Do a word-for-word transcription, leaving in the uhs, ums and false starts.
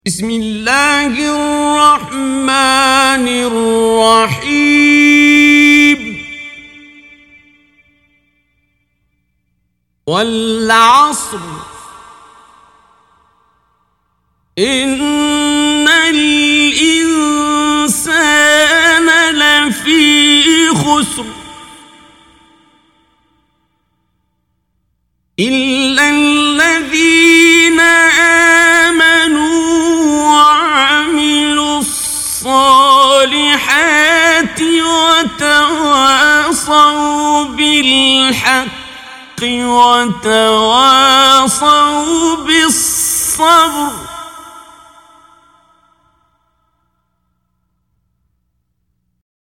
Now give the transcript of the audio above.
بسم الله الرحمن الرحيم والعصر إن الإنسان لفي خسر إلا الذين آمنوا وعملوا الصالحات وتواصوا بالحق وتواصوا بالصبر